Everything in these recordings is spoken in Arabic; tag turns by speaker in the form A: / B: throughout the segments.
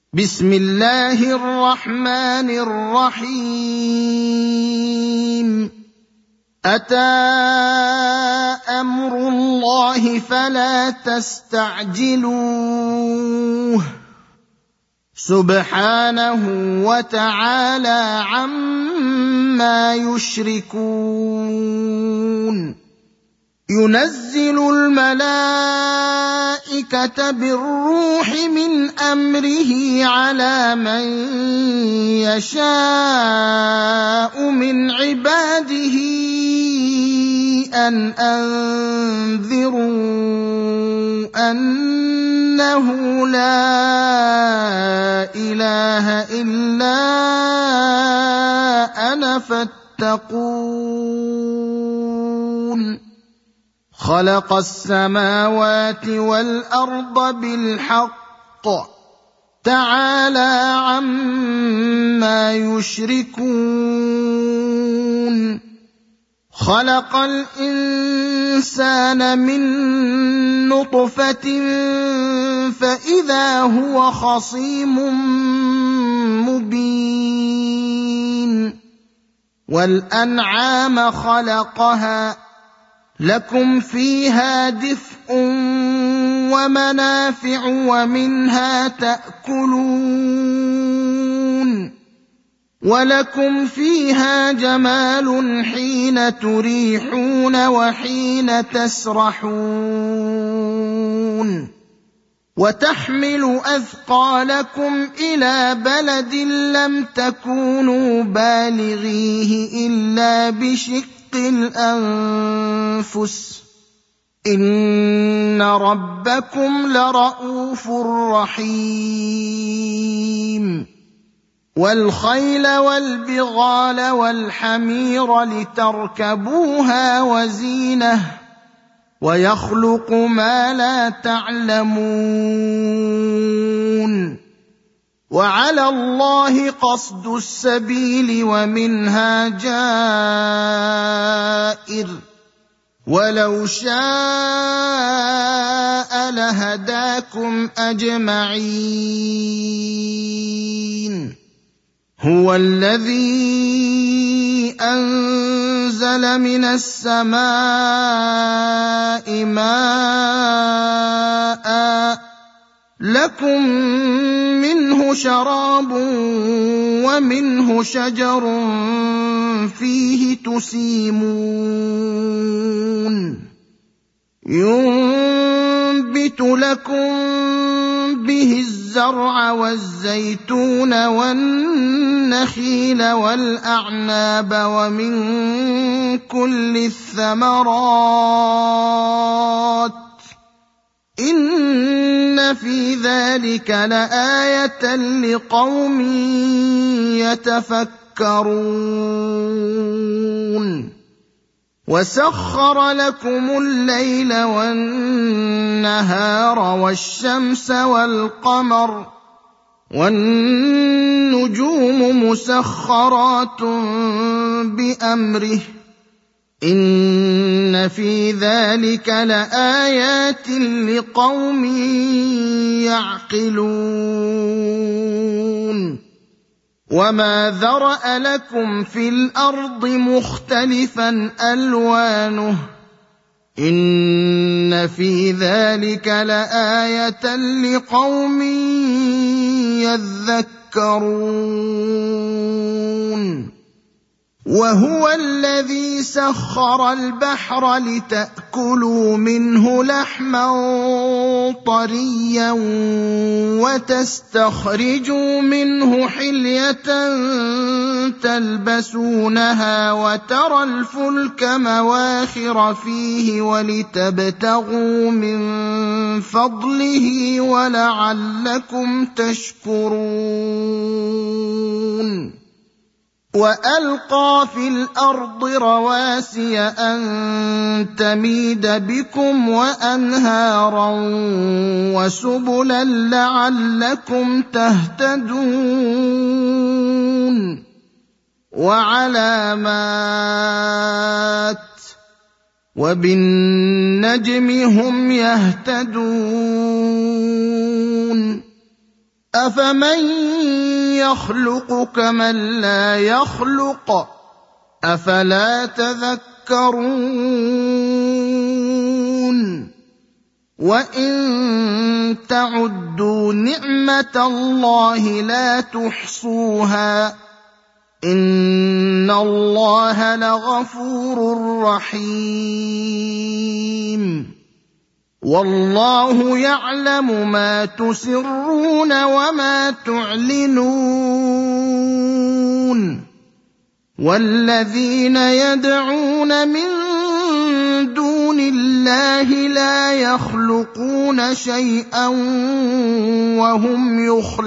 A: بسم الله الرحمن الرحيم. أتى أمر الله فلا تستعجلوه سبحانه وتعالى عما يشركون. ينزل الملائكة بالروح من أمره على من يشاء من عباده أن أنذروا أنه لا إله إلا أنا فاتقون. خلق السماوات والأرض بالحق تعالى عما يشركون. خلق الإنسان من نطفة فإذا هو خصيم مبين. والأنعام خلقها لكم فيها دفء ومنافع ومنها تأكلون ولكم فيها جمال حين تريحون وحين تسرحون. وتحمل أثقالكم إلى بلد لم تكونوا بالغيه إلا بشق الأنفس إن ربكم لرءوف رحيم. والخيل والبغال والحمير لتركبوها وزينة ويخلق ما لا تعلمون. وعلى الله قصد السبيل ومنها جائر ولو شاء لهداكم أجمعين. هو الذي أنزل من السماء ماء لكم منه شراب ومنه شجر فيه تسيمون. ينبت لكم به الزرع والزيتون والنخيل والأعناب ومن كل الثمرات إن في ذلك لآية لقوم يتفكرون. وسخر لكم الليل والنهار والشمس والقمر والنجوم مسخرات بأمره إن في ذلك لآيات لقوم يعقلون. وما ذرأ لكم في الأرض مختلفا ألوانه إن في ذلك لآية لقوم يذكرون. وهو الذي سخر البحر لتأكلوا منه لحما طريا وتستخرجوا منه حلية تلبسونها وترى الفلك مواخر فيه ولتبتغوا من فضله ولعلكم تشكرون. وألقى في الأرض رواسي أن تميد بكم وأنهارا وسبلا لعلكم تهتدون. وعلامات وبالنجم هم يهتدون. أفمن يخلق كمن لا يخلق أفلا تذكرون وإن تعدوا نعمة الله لا تحصوها إن الله لغفور رحيم والله يعلم ما تسرون وما تعلنون والذين يدعون من دون الله لا يخلقون شيئا وهم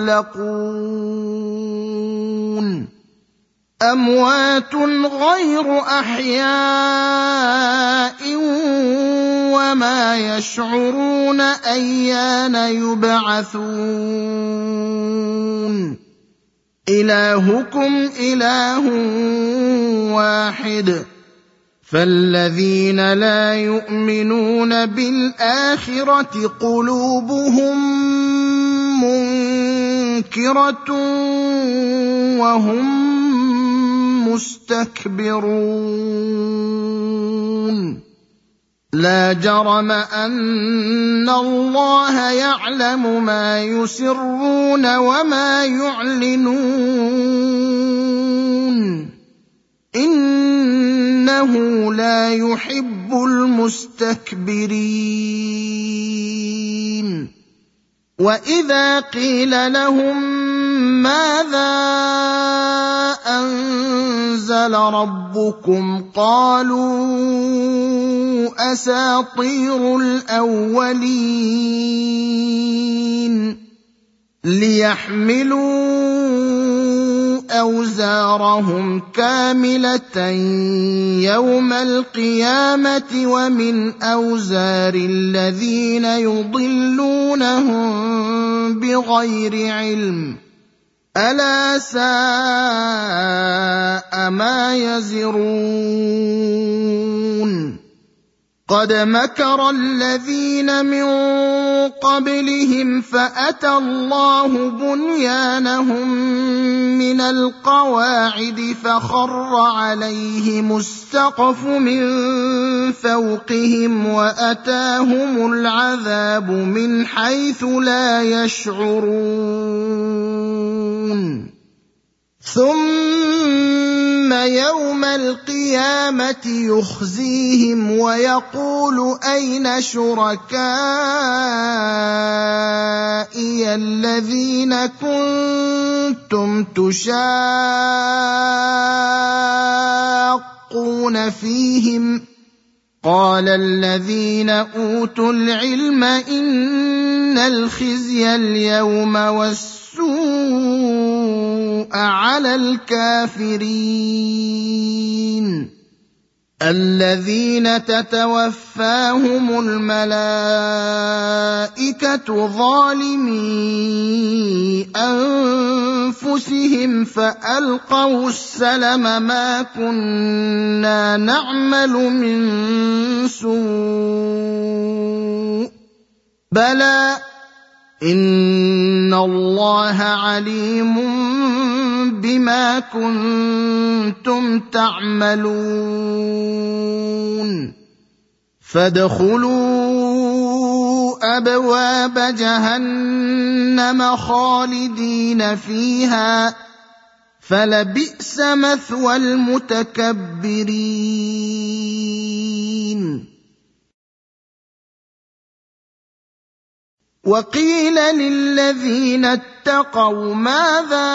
A: يخلقون أموات غير أحياء وما يشعرون أيان يبعثون إلهكم إله واحد فالذين لا يؤمنون بالآخرة قلوبهم منكرة وهم مستكبرون لا جرم أن الله يعلم ما يسرون وما يعلنون إنه لا يحب المستكبرين وإذا قيل لهم ماذا أنزل ربكم قالوا أساطير الأولين ليحملوا أوزارهم كاملة يوم القيامة ومن أوزار الذين يضلونهم بغير علم ألا ساء ما يزرون قد مكر الذين من قبلهم فأتى الله بنيانهم من القواعد فخر عليهم السقف من فوقهم وأتاهم العذاب من حيث لا يشعرون ثم يوم القيامة يخزيهم ويقول أين شركائي الذين كنتم تشاقون فيهم قال الذين أوتوا العلم إن الخزي اليوم والسوء على الكافرين الذين تتوفاهم الملائكة ظالمي أنفسهم فألقوا السلم ما كنا نعمل من سوء بلى إن الله عليم بما كنتم تعملون فادخلوا أبواب جهنم خالدين فيها فلبئس مثوى المتكبرين وقيل للذين اتقوا ماذا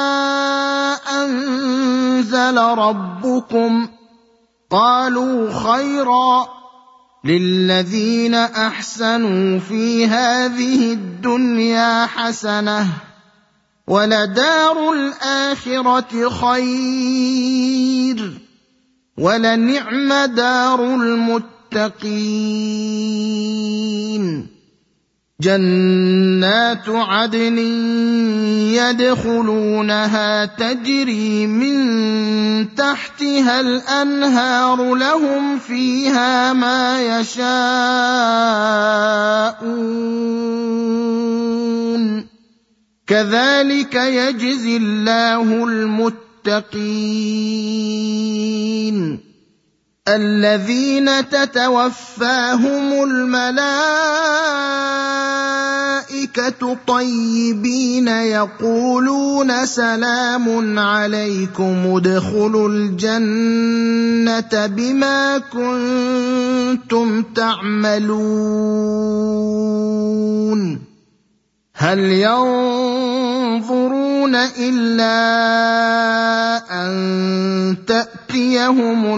A: أنزل ربكم قالوا خيرا للذين أحسنوا في هذه الدنيا حسنة ولدار الآخرة خير ولنعم دار المتقين جنات عدن يدخلونها تجري من تحتها الأنهار لهم فيها ما يشاءون كذلك يجزي الله المتقين الذين تتوفاهم الملائكة طيبين يقولون سلام عليكم ادخلوا الجنة بما كنتم تعملون هل ينظرون إلا أن تأتيهم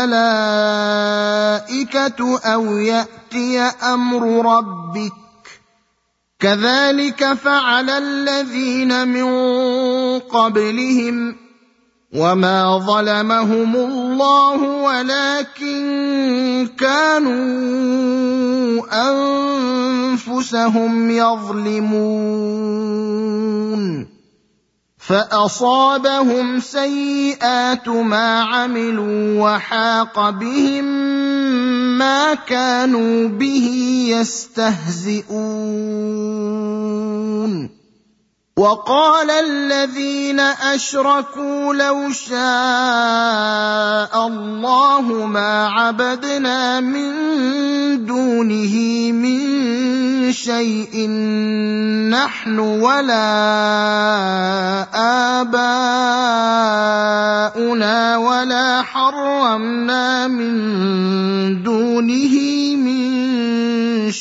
A: الملائكة أو يأتي أمر ربك كذلك فعل الذين من قبلهم وما ظلمهم الله ولكن كانوا أنفسهم يظلمون فأصابهم سيئات ما عملوا وحاق بهم ما كانوا به يستهزئون وقال الذين أشركوا لو شاء الله ما عبدنا من دونه من شيء نحن ولا آباؤنا ولا حرمنا من دونه من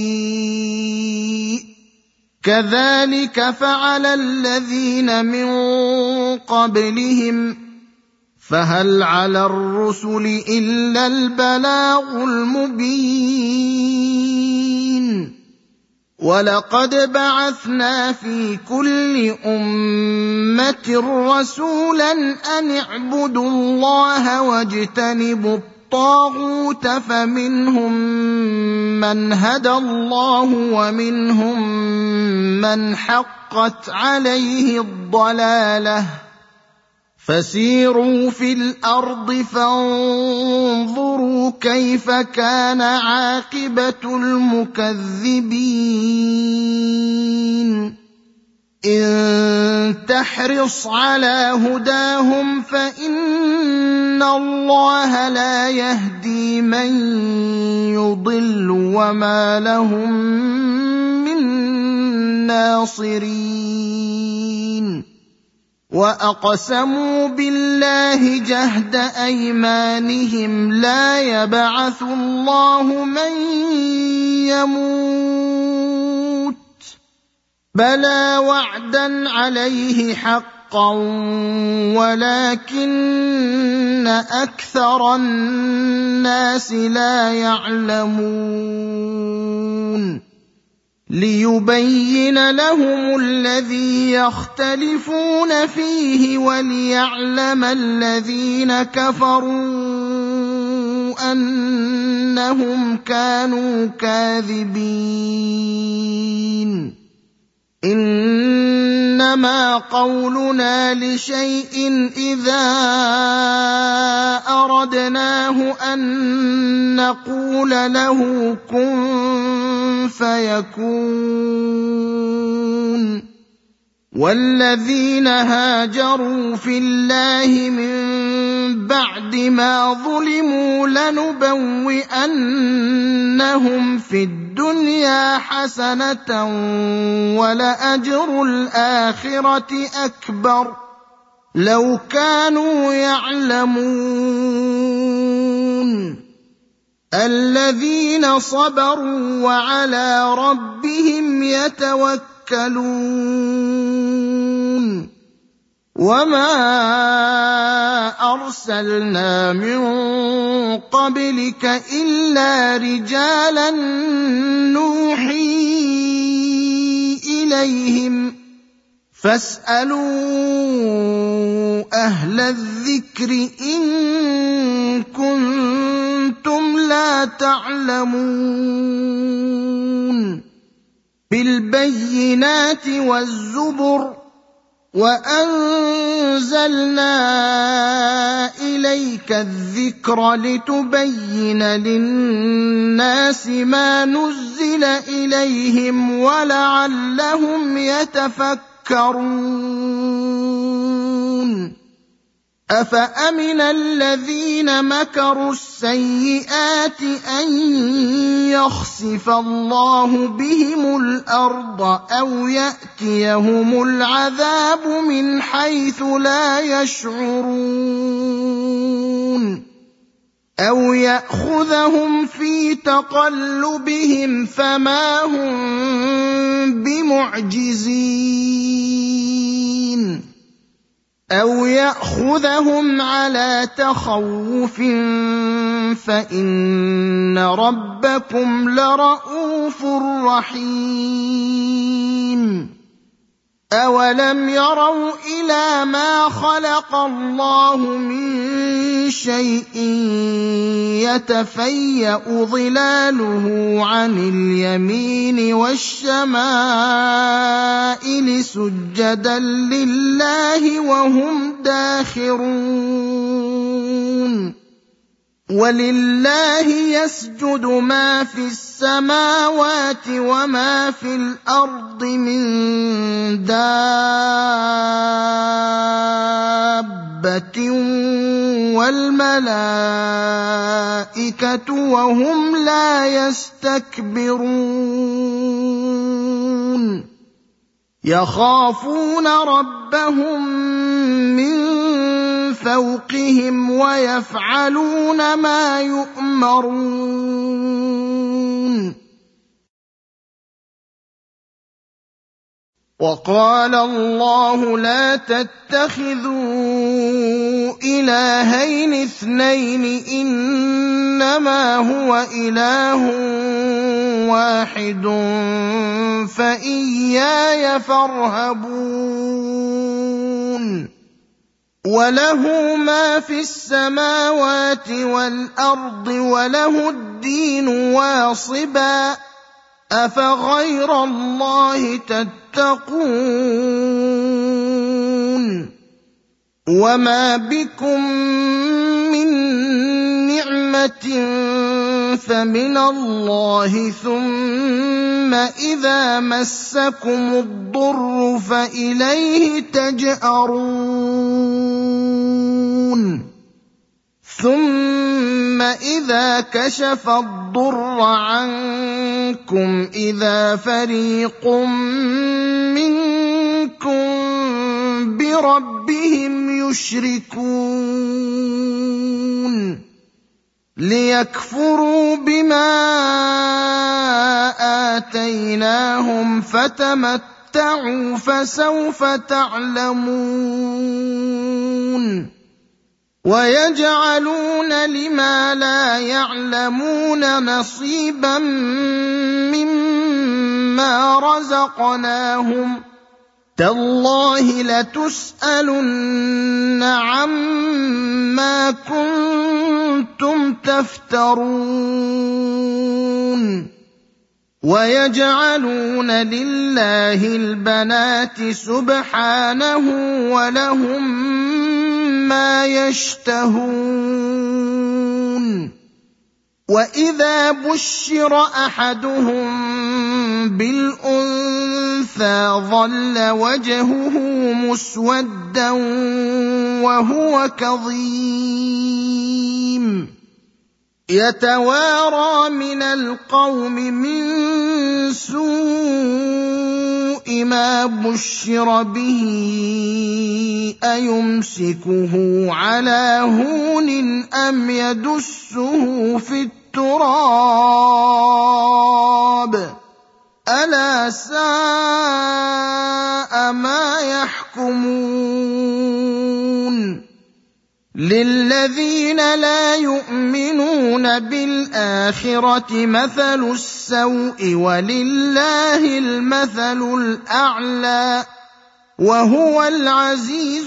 A: شيء كذلك فعل الذين من قبلهم فهل على الرسل إلا البلاغ المبين ولقد بعثنا في كل أمة رسولا أن اعبدوا الله واجتنبوا الطاغوت فمنهم من هدى الله ومنهم من حقت عليه الضلالة فسيروا في الأرض فانظروا كيف كان عاقبة المكذبين إن تحرص على هداهم فإن الله لا يهدي من يضل وما لهم من ناصرين وأقسموا بالله جهد أيمانهم لا يبعث الله من يموت بلى وعدا عليه حقا ولكن أكثر الناس لا يعلمون ليبين لهم الذي يختلفون فيه وليعلم الذين كفروا أنهم كانوا كاذبين إنما قولنا لشيء إذا أردناه أن نقول له كن فيكون والذين هاجروا في الله من بعد ما ظلموا لنبوئنهم في الدنيا حسنة ولأجر الآخرة أكبر لو كانوا يعلمون الذين صبروا وعلى ربهم يتوكلون وما أرسلنا من قبلك إلا رجالا نوحي إليهم فاسألوا أهل الذكر إن كنتم لا تعلمون بالبينات والزبر وأنزلنا إليك الذكر لتبين للناس ما نزل إليهم ولعلهم يتفكرون يتفكرون أفأمن الذين مكروا السيئات أن يخسف الله بهم الأرض أو يأتيهم العذاب من حيث لا يشعرون أو يأخذهم في تقلبهم فما هم بمعجزين أو يأخذهم على تخوف فإن ربكم لرءوف رحيم أولم يروا إلى ما خلق الله من شيء يتفيأ ظلاله عن اليمين والشمائل سجدا لله وهم داخرون ولله يسجد ما في السماوات وما في الأرض من دابة والملائكة وهم لا يستكبرون يخافون ربهم من فوقهم ويفعلون ما يؤمرون وقال الله لا تتخذوا إلهين اثنين إنما هو إله واحد فإياي فارهبون وله ما في السماوات والأرض وله الدين واصبا أفغير الله تتقون وما بكم من نعمة فمن الله ثم إذا مسكم الضر فإليه تجأرون ثم إذا كشف الضر عنكم إذا فريق منكم بربهم يشركون ليكفروا بما آتيناهم فتمتعوا فسوف تعلمون ويجعلون لما لا يعلمون نصيبا مما رزقناهم تالله لتسألن عما كنتم تفترون ويجعلون لله البنات سبحانه ولهم ما يشتهون وإذا بشر أحدهم بالأنثى ظل وجهه مسودا وهو كظيم يتوارى من القوم من سوء ما بشر به أيمسكه على هون أم يدسه في التراب ألا ساء ما يحكمون للذين لا يؤمنون بالآخرة مثل السوء ولله المثل الأعلى وهو العزيز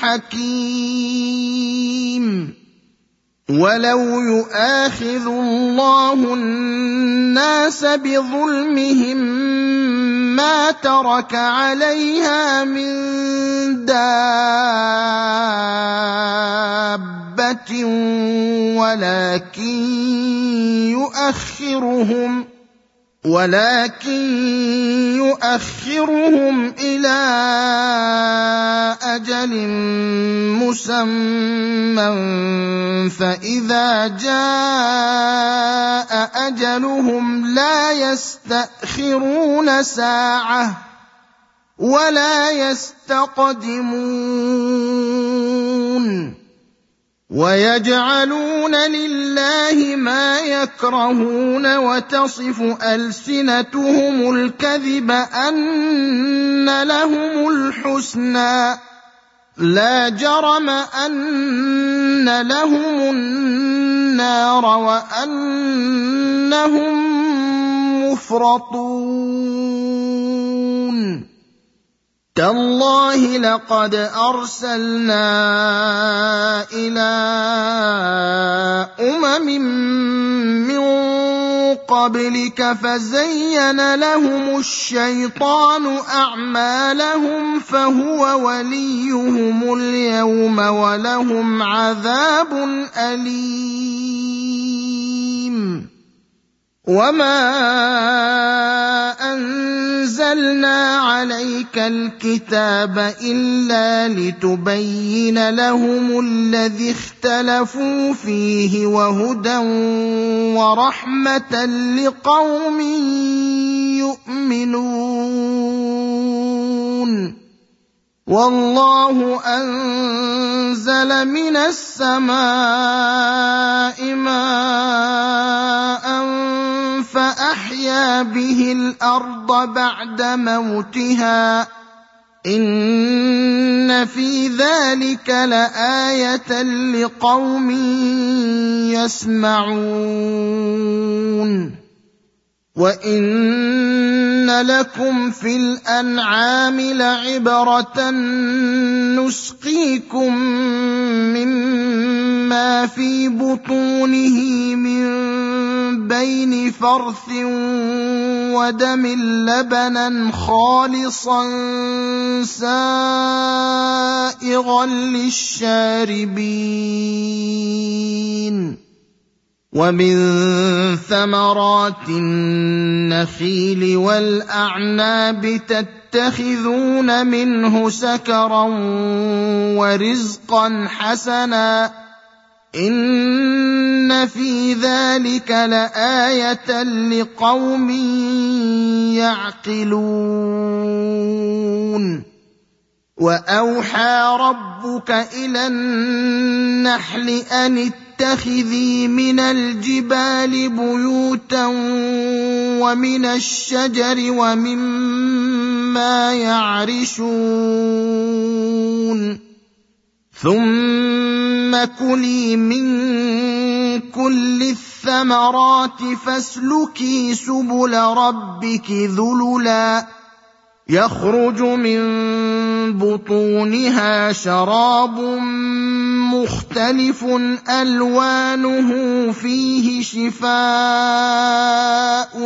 A: الحكيم ولو يؤاخذ الله الناس بظلمهم ما ترك عليها من دابة ولكن ولكن يؤخرهم إلى أجل مسمى فإذا جاء أجلهم لا يستأخرون ساعة ولا يستقدمون ويجعلون لله ما يكرهون وتصف ألسنتهم الكذب أن لهم الحسنى لا جرم أن لهم النار وأنهم مفرطون تالله لقد أرسلنا إلى من قبلك فزين لهم الشيطان أعمالهم فهو وليهم اليوم ولهم عذاب أليم وما أنزلنا عليك الكتاب إلا لتبين لهم الذي اختلفوا فيه وهدى ورحمة لقوم يؤمنون والله أنزل من السماء ماء فأحيا به الأرض بعد موتها إن في ذلك لآية لقوم يسمعون وإن لكم في الأنعام لعبرة نسقيكم مما في بطونه من بين فرث ودم لبنا خالصا سائغا للشاربين ومن ثمرات النخيل والأعناب تتخذون منه سكرا ورزقا حسنا إن في ذلك لآية لقوم يعقلون وأوحى ربك إلى النحل أن اتخذي من الجبال بيوتا ومن الشجر ومما يعرشون ثم كلي من كل الثمرات فاسلكي سبل ربك ذللا يخرج من بطونها شراب مختلف ألوانه فيه شفاء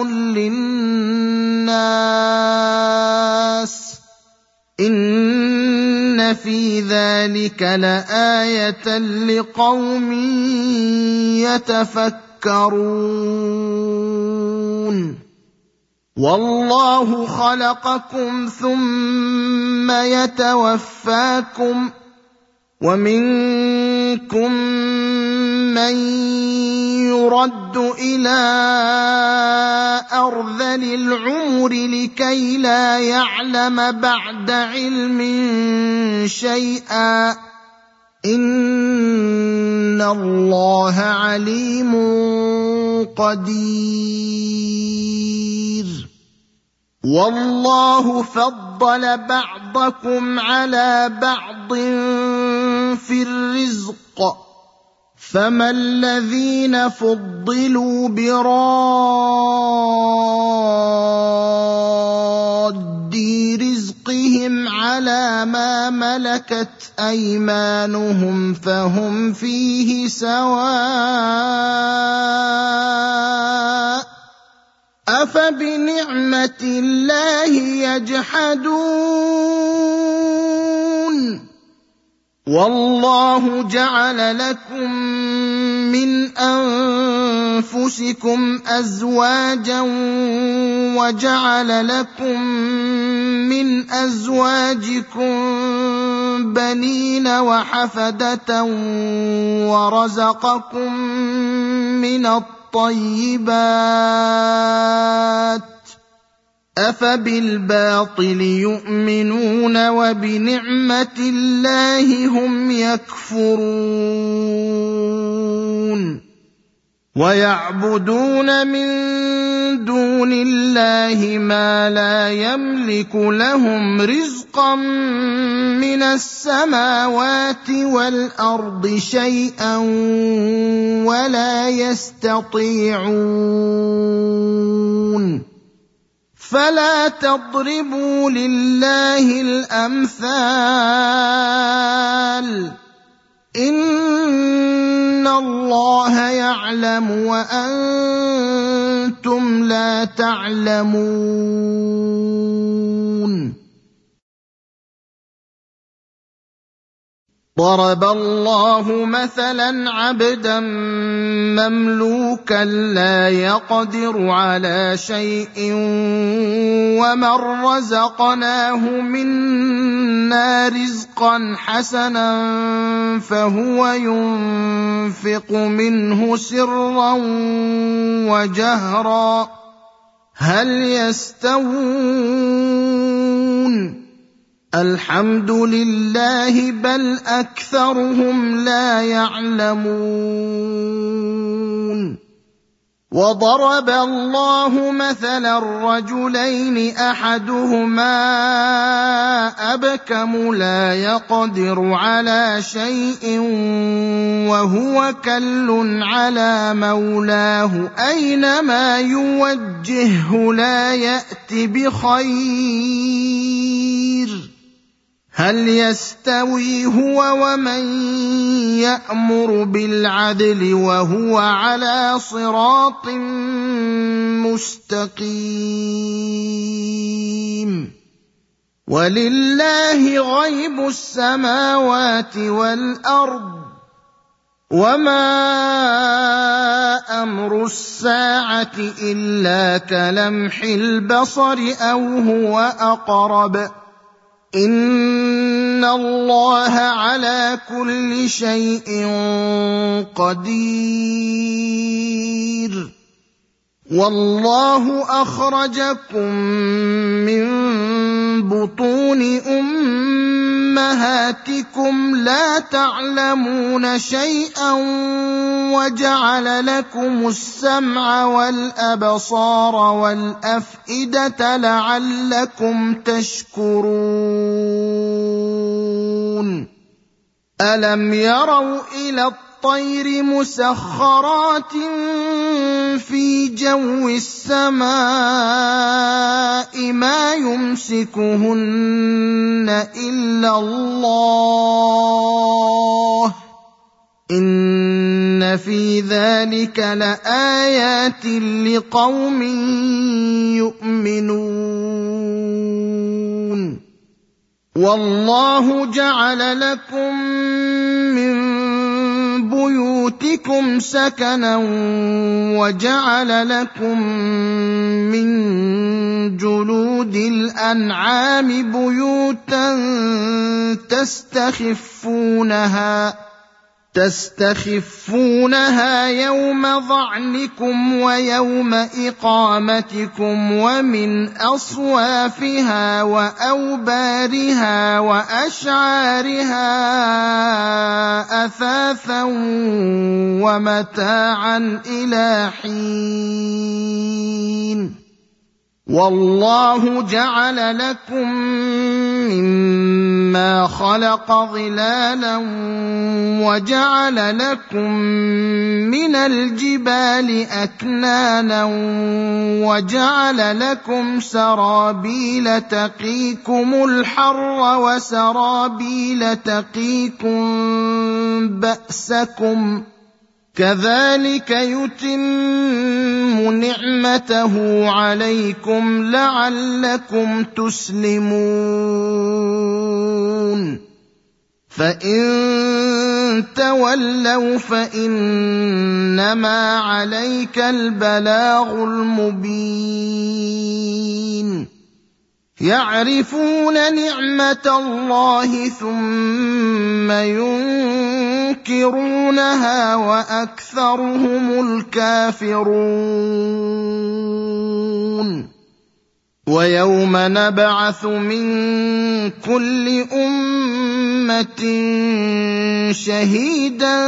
A: للناس إن في ذلك لآية لقوم يتفكرون والله خلقكم ثم يتوفاكم ومنكم من يرد إلى أرذل العمر لكي لا يعلم بعد علم شيئا إن الله عليم قدير والله فضل بعضكم على بعض في الرزق فما الذين فضلوا براد رزقهم على ما ملكت أيمانهم فهم فيه سواء أفبنعمة الله يجحدون وَاللَّهُ جَعَلَ لَكُم مِّنْ أَنفُسِكُمْ أَزْوَاجًا وَجَعَلَ لَكُم مِّنْ أَزْوَاجِكُم بَنِينَ وَحَفَدَةً وَرَزَقَكُم مِّنَ الطَّيِّبَاتِ ۚ أَفَبِالْبَاطِلِ يُؤْمِنُونَ وَبِنِعْمَةِ اللَّهِ هُمْ يَكْفُرُونَ وَيَعْبُدُونَ مِن دُونِ اللَّهِ مَا لَا يَمْلِكُ لَهُمْ رِزْقًا مِّنَ السَّمَاوَاتِ وَالْأَرْضِ شَيْئًا وَلَا يَسْتَطِيعُونَ فَلَا تَضْرِبُوا لِلَّهِ الْأَمْثَالَ ۚ إِنَّ اللَّهَ يَعْلَمُ وَأَنتُمْ لَا تَعْلَمُونَ ضَرَبَ اللَّهُ مَثَلًا عَبْدًا مَّمْلُوكًا لَّا يَقْدِرُ عَلَىٰ شَيْءٍ وَمَن رَّزَقْنَاهُ مِنَّا رِزْقًا حَسَنًا فَهُوَ يُنفِقُ مِنْهُ سِرًّا وَجَهْرًا هَلْ يَسْتَوُونَ الْحَمْدُ لِلَّهِ بَلْ أَكْثَرُهُمْ لَا يَعْلَمُونَ وَضَرَبَ اللَّهُ مَثَلًا رَّجُلَيْنِ أَحَدُهُمَا أَبْكَمُ لَا يَقْدِرُ عَلَىٰ شَيْءٍ وَهُوَ كَلٌّ عَلَىٰ مَوْلَاهُ أَيْنَمَا يُوَجِّههُّ لَا يَأْتِ بِخَيْرٍ هَلْ يَسْتَوِي هُوَ وَمَن يَأْمُرُ بِالْعَدْلِ وَهُوَ عَلَىٰ صِرَاطٍ مُّسْتَقِيمٍ وَلِلَّهِ غَيْبُ السَّمَاوَاتِ وَالْأَرْضِ وَمَا أَمْرُ السَّاعَةِ إِلَّا كَلَمْحِ الْبَصَرِ أَوْ هُوَ أَقْرَبُ إِنَّ اللَّهَ عَلَىٰ كُلِّ شَيْءٍ قَدِيرٌ وَاللَّهُ أَخْرَجَكُم مِّن بُطُونِ أُمَّهَاتِكُمْ لَا تَعْلَمُونَ شَيْئًا وَجَعَلَ لَكُمُ السَّمْعَ وَالْأَبْصَارَ وَالْأَفْئِدَةَ لَعَلَّكُمْ تَشْكُرُونَ أَلَمْ يَرَوْا إِلَى الطَّيْرِ مُسَخَّرَاتٍ فِي جَوِّ السَّمَاءِ مَا يُمْسِكُهُنَّ إِلَّا اللَّهُ ۗ إِنَّ فِي ذَلِكَ لَآيَاتٍ لِقَوْمٍ يُؤْمِنُونَ وَاللَّهُ جَعَلَ لَكُم مِّن بُيُوتِكُمْ سَكَنًا وَجَعَلَ لَكُم مِّن جُلُودِ الْأَنْعَامِ بُيُوتًا تستخفونها يوم ظعنكم ويوم إقامتكم ومن أصوافها وأوبارها وأشعارها أثاثا ومتاعا إلى حين والله جعل لكم مما خلق ظلالا وجعل لكم من الجبال أكنانا وجعل لكم سرابيل تقيكم الحر وسرابيل تقيكم بأسكم كذلك يتم نعمته عليكم لعلكم تسلمون فإن تولوا فإنما عليك البلاغ المبين يعرفون نعمة الله ثم ينكرونها وأكثرهم الكافرون ويوم نبعث من كل أمة شهيدا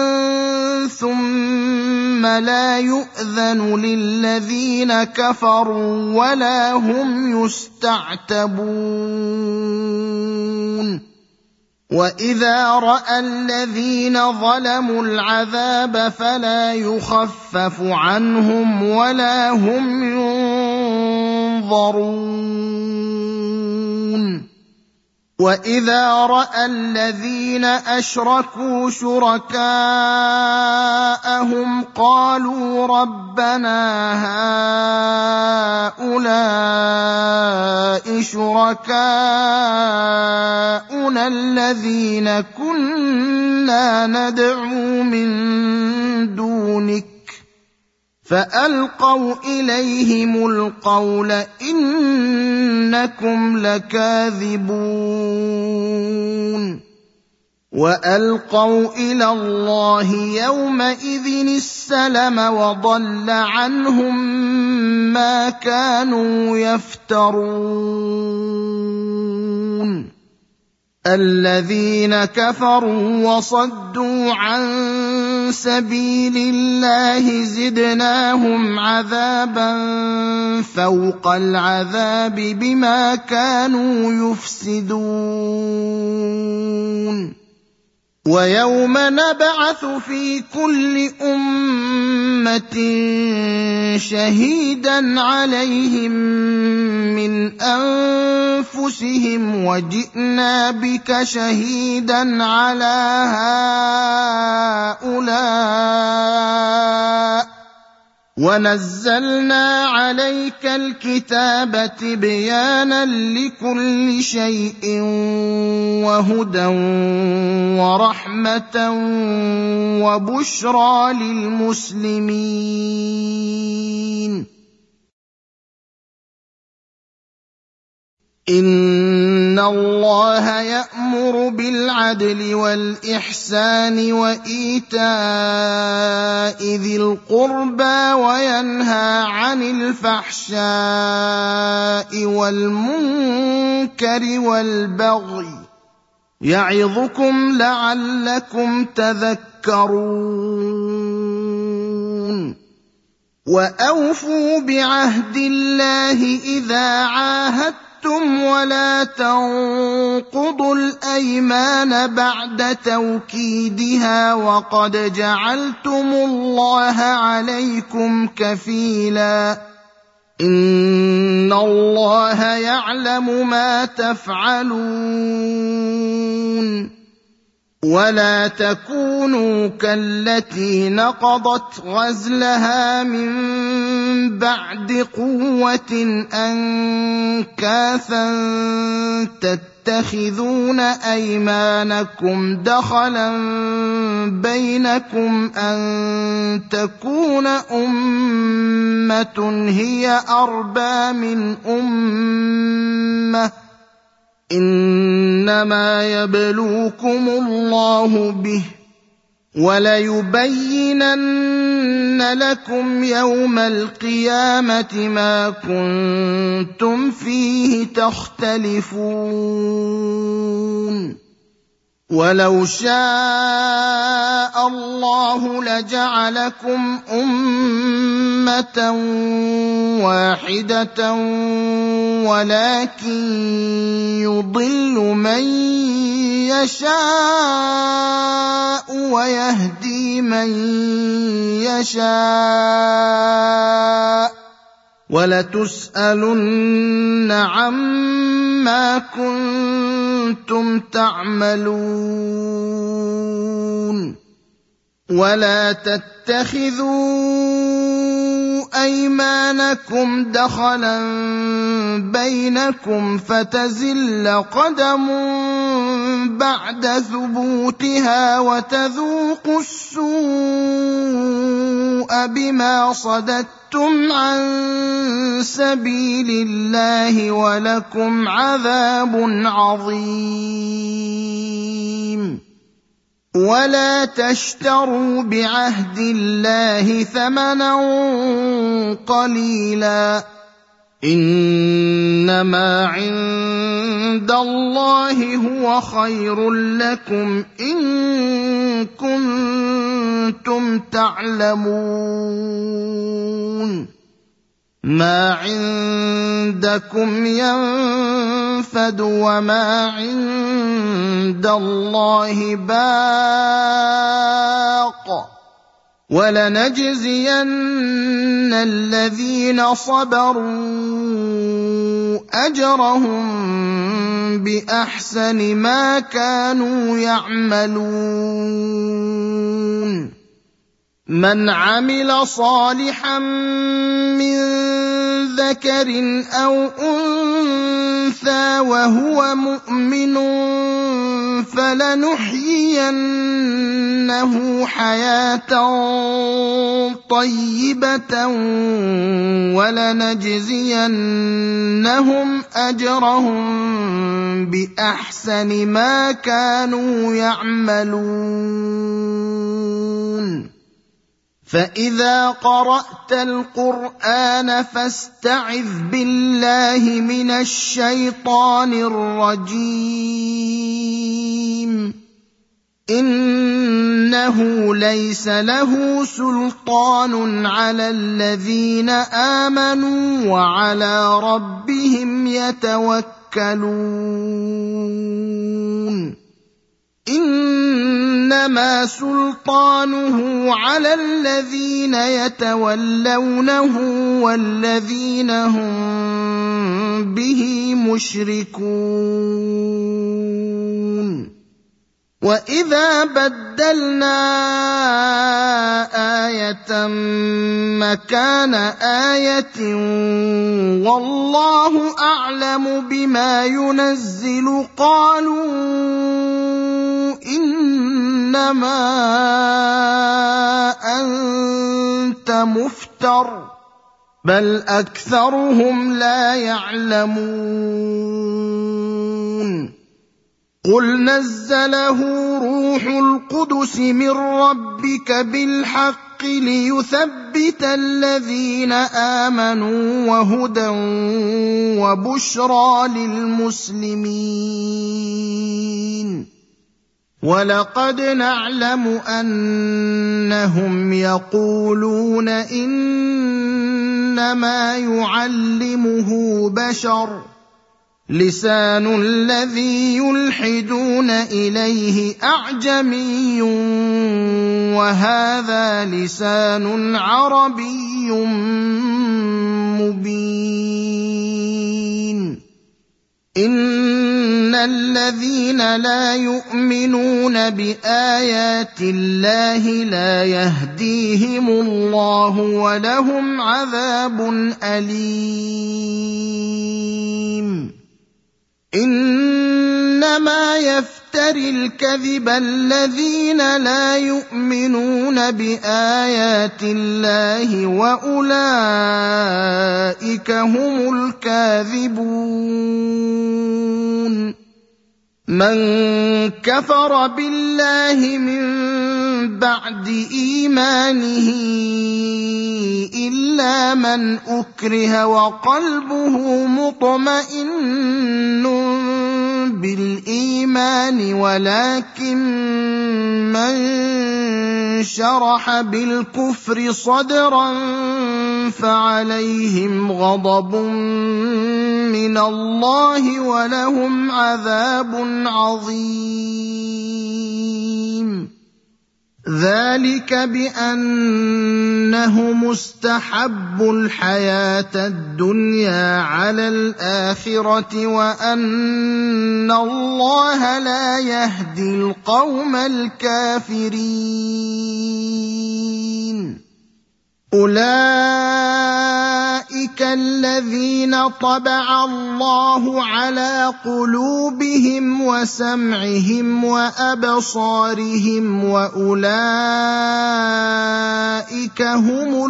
A: ثم لا يؤذن للذين كفروا ولا هم يستعتبون وإذا رأى الذين ظلموا العذاب فلا يخفف عنهم ولا هم ينظرون وإذا رأى الذين أشركوا شركاءهم قالوا ربنا هؤلاء شركاؤنا الذين كنا ندعو من دونك فألقوا إليهم القول إنكم لكاذبون وألقوا إلى الله يومئذ السلم وضل عنهم ما كانوا يفترون الذين كفروا وصدوا عن سبيل الله زدناهم عذابا فوق العذاب بما كانوا يفسدون ويوم نبعث في كل أمة شهيدا عليهم من أنفسهم وجئنا بك شهيدا على هؤلاء ونزلنا عليك الكتاب تبيانا لكل شيء وهدى ورحمة وبشرى للمسلمين إن الله يأمر بالعدل والإحسان وإيتاء ذي القربى وينهى عن الفحشاء والمنكر والبغي يعظكم لعلكم تذكرون وأوفوا بعهد الله إذا عاهدتم ولا تنقضوا الأيمان بعد توكيدها وقد جعلتم الله عليكم كفيلا إن الله يعلم ما تفعلون ولا تكونوا كالتي نقضت غزلها من بعد قوة أنكاثا تتخذون أيمانكم دخلا بينكم أن تكون أمة هي أربى من أمة إنما يبلوكم الله به وليبينن لكم يوم القيامة ما كنتم فيه تختلفون ولو شاء الله لجعلكم أمة واحدة ولكن يضل من يشاء ويهدي من يشاء ولتسألن عما كنتم تعملون ولا تتخذوا أيمانكم دخلا بينكم فتزل قدم بعد ثبوتها وتذوقوا السوء بما صددتم عن سبيل الله ولكم عذاب عظيم. ولا تشتروا بعهد الله ثمنا قليلا إنما عند الله هو خير لكم إن كنتم تعلمون. ما عندكم ينفد وما عند الله باق ولنجزين الذين صبروا أجرهم بأحسن ما كانوا يعملون. من عمل صالحا من ذكر أو أنثى وهو مؤمن فلنحيينه حياة طيبة ولنجزينهم أجرهم بأحسن ما كانوا يعملون. فإذا قرأت القرآن فاستعذ بالله من الشيطان الرجيم. إنه ليس له سلطان على الذين آمنوا وعلى ربهم يتوكلون. إنما سلطانه على الذين يتولونه والذين هم به مشركون. وإذا بدلنا آية مكان آية والله أعلم بما ينزل قالوا إنما أنت مفتر بل أكثرهم لا يعلمون. قل نزله روح القدس من ربك بالحق ليثبت الذين آمنوا وهدى وبشرى للمسلمين. ولقد نعلم أنهم يقولون إنما يعلمه بشر لسان الذي يلحدون إليه أعجمي وهذا لسان عربي مبين. إن الذين لا يؤمنون بآيات الله لا يهديهم الله ولهم عذاب أليم. إنما يفتري الكذب الذين لا يؤمنون بآيات الله وأولئك هم الكاذبون. من كفر بالله من بعد إيمانه إلا من أكره وقلبه مطمئن بالإيمان ولكن من شرح بالكفر صدرا فعليهم غضب من الله ولهم عذاب عظيم. ذلك بأنهم استحبوا الحياة الدنيا على الآخرة وأن الله لا يهدي القوم الكافرين. أولئك الذين طبع الله على قلوبهم وسمعهم وأبصارهم وأولئك هم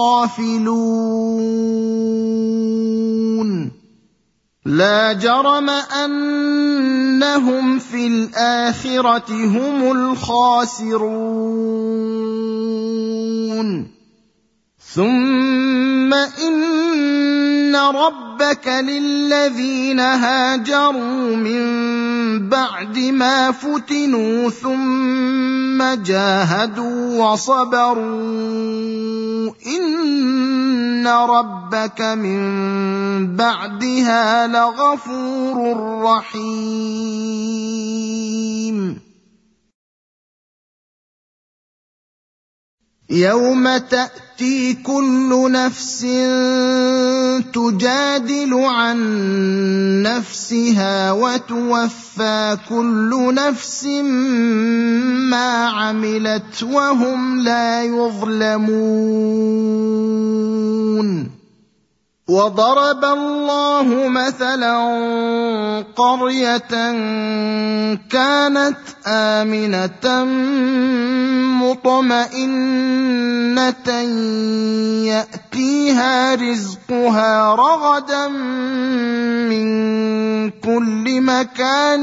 A: الغافلون لا جرم أنهم في الآخرة هم الخاسرون ثم إن ربك للذين هاجروا من بعد ما فتنوا ثم جاهدوا وصبروا إن ربك من بعدها لغفور رحيم يوم تأتي كل نفس تجادل عن نفسها وتوفى كل نفس ما عملت وهم لا يظلمون وضرب الله مثلا قرية كانت آمنة مطمئنة يأتيها رزقها رغدا من كل مكان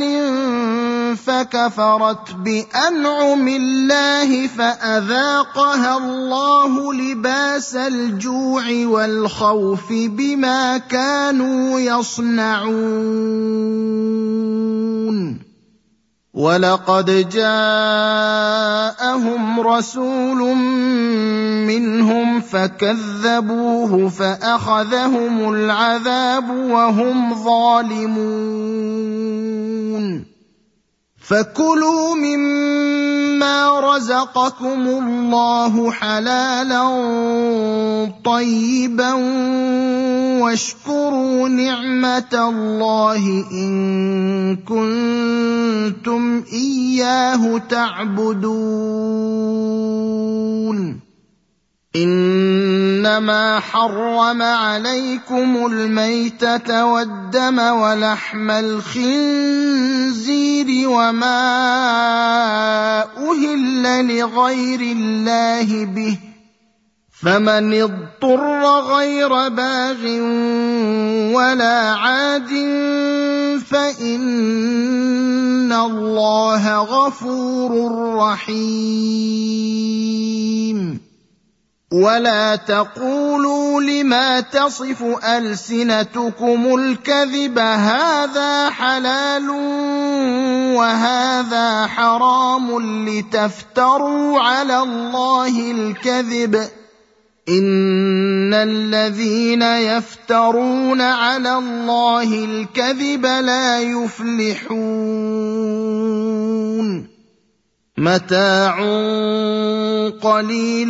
A: فكفرت بأنعم الله فأذاقها الله لباس الجوع والخوف بما كانوا يصنعون ولقد جاءهم رسول منهم فكذبوه فأخذهم العذاب وهم ظالمون فكلوا مما رزقكم الله حلالا طيبا واشكروا نعمة الله إن كنتم إياه تعبدون إنما حرم عليكم الميتة والدم ولحم الخنزير وما أهل لغير الله به فمن اضطر غير باغ ولا عاد فإن الله غفور رحيم ولا تقولوا لما تصف ألسنتكم الكذب هذا حلال وهذا حرام لتفتروا على الله الكذب إن الذين يفترون على الله الكذب لا يفلحون متاع قليل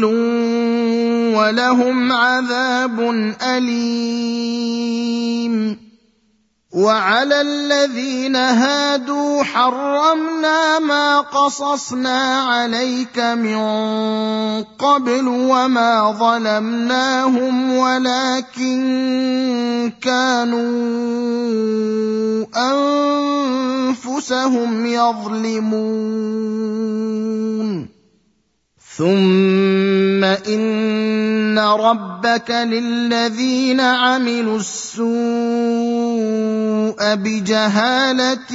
A: ولهم عذاب أليم وعلى الذين هادوا حرمنا ما قصصنا عليك من قبل وما ظلمناهم ولكن كانوا أنفسهم يظلمون ثم إن ربك للذين عملوا السوء بجهالة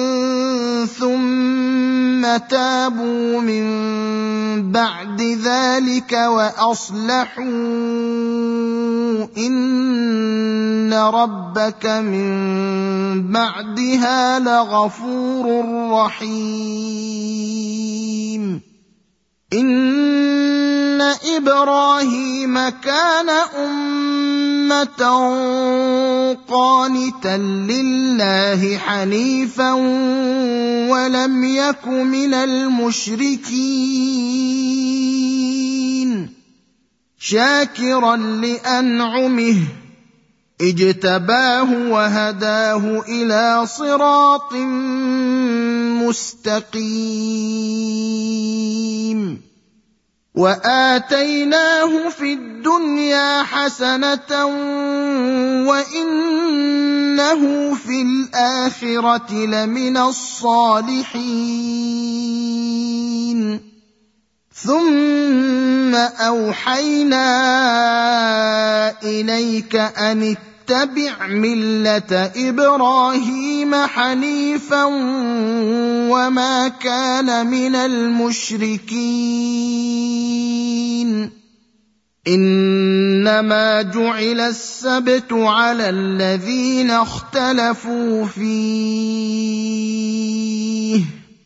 A: ثم تابوا من بعد ذلك وأصلحوا إن ربك من بعدها لغفور رحيم إن إبراهيم كان أمة قانتا لله حنيفا ولم يك من المشركين شاكرا لأنعمه اجتباه وهداه إلى صراط مستقيم وآتيناه في الدنيا حسنة وإنه في الآخرة لمن الصالحين ثم أوحينا إليك أن اتبع ملة إبراهيم حنيفا وما كان من المشركين إنما جعل السبت على الذين اختلفوا فيه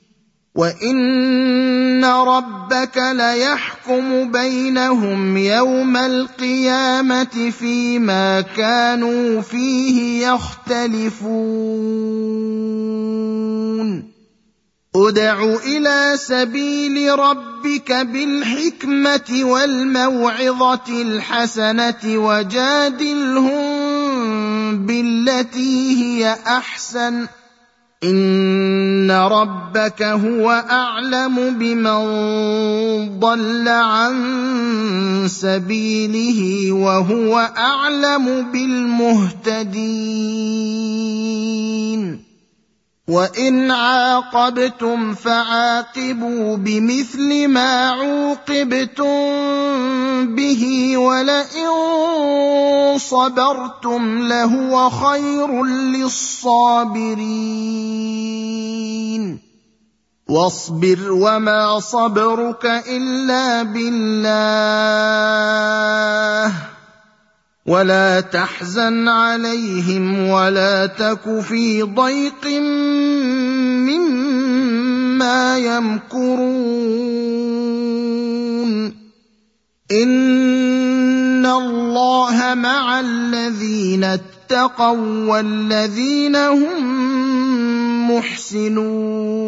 A: وإن ربك ليحكم بينهم يوم القيامة فيما كانوا فيه يختلفون ادع إلى سبيل ربك بالحكمة والموعظة الحسنة وجادلهم بالتي هي أحسن إن ربك هو أعلم بمن ضل عن سبيله وهو أعلم بالمهتدين وإن عاقبتم فعاقبوا بمثل ما عوقبتم به ولئن صبرتم لهو خير للصابرين واصبر وما صبرك إلا بالله ولا تحزن عليهم ولا تك في ضيق مما يمكرون إن الله مع الذين اتقوا والذين هم محسنون